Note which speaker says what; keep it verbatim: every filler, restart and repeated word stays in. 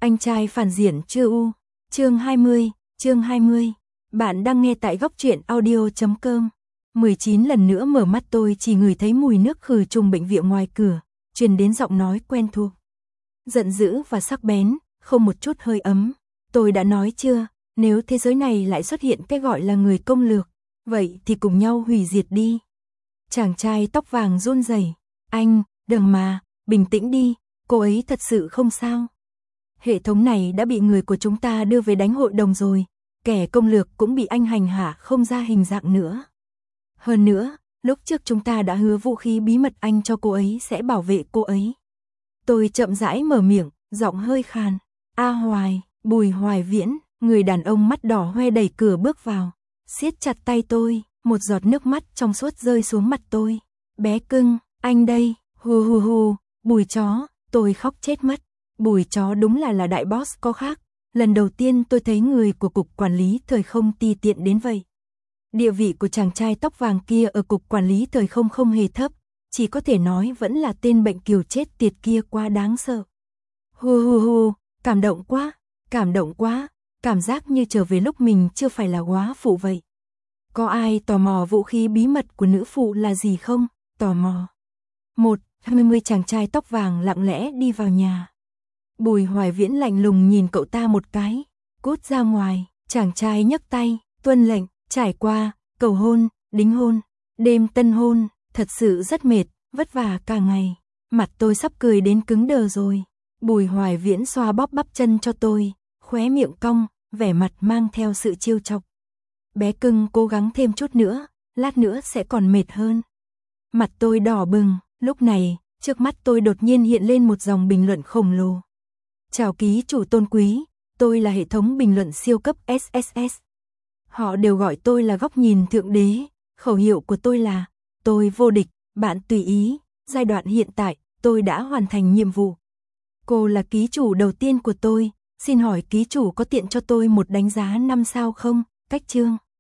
Speaker 1: Anh trai phản diện chưa u. Chương hai mươi, chương hai mươi. Bạn đang nghe tại góc truyện audio chấm com. mười chín lần nữa mở mắt tôi chỉ ngửi thấy mùi nước khử trùng bệnh viện ngoài cửa, truyền đến giọng nói quen thuộc. Giận dữ và sắc bén, không một chút hơi ấm. Tôi đã nói chưa, nếu thế giới này lại xuất hiện cái gọi là người công lược, vậy thì cùng nhau hủy diệt đi. Chàng trai tóc vàng run rẩy, anh, đừng mà, bình tĩnh đi, cô ấy thật sự không sao. Hệ thống này đã bị người của chúng ta đưa về đánh hội đồng rồi, kẻ công lược cũng bị anh hành hạ không ra hình dạng nữa. Hơn nữa, lúc trước chúng ta đã hứa vũ khí bí mật anh cho cô ấy sẽ bảo vệ cô ấy. Tôi chậm rãi mở miệng, giọng hơi khàn. A Hoài, Bùi Hoài Viễn, người đàn ông mắt đỏ hoe đẩy cửa bước vào, siết chặt tay tôi, một giọt nước mắt trong suốt rơi xuống mặt tôi. Bé cưng, anh đây, hù hù hù, Bùi chó, tôi khóc chết mất. Bùi chó đúng là là đại boss có khác. Lần đầu tiên tôi thấy người của cục quản lý thời không ti tiện đến vậy. Địa vị của chàng trai tóc vàng kia ở cục quản lý thời không không hề thấp, chỉ có thể nói vẫn là tên bệnh kiều chết tiệt kia quá đáng sợ. Hù hù hù, cảm động quá, cảm động quá, cảm giác như trở về lúc mình chưa phải là góa phụ vậy. Có ai tò mò vũ khí bí mật của nữ phụ là gì không? Tò mò. Một, hai mươi chàng trai tóc vàng lặng lẽ đi vào nhà. Bùi Hoài Viễn lạnh lùng nhìn cậu ta một cái, cút ra ngoài. Chàng trai nhấc tay, tuân lệnh, trải qua, cầu hôn, đính hôn, đêm tân hôn, thật sự rất mệt, vất vả cả ngày. Mặt tôi sắp cười đến cứng đờ rồi. Bùi Hoài Viễn xoa bóp bắp chân cho tôi, khóe miệng cong, vẻ mặt mang theo sự trêu chọc. Bé cưng cố gắng thêm chút nữa, lát nữa sẽ còn mệt hơn. Mặt tôi đỏ bừng, lúc này, trước mắt tôi đột nhiên hiện lên một dòng bình luận khổng lồ. Chào ký chủ tôn quý, tôi là hệ thống bình luận siêu cấp ét ét ét. Họ đều gọi tôi là góc nhìn thượng đế, khẩu hiệu của tôi là, tôi vô địch, bạn tùy ý, giai đoạn hiện tại, tôi đã hoàn thành nhiệm vụ. Cô là ký chủ đầu tiên của tôi, xin hỏi ký chủ có tiện cho tôi một đánh giá năm sao không, cách chương.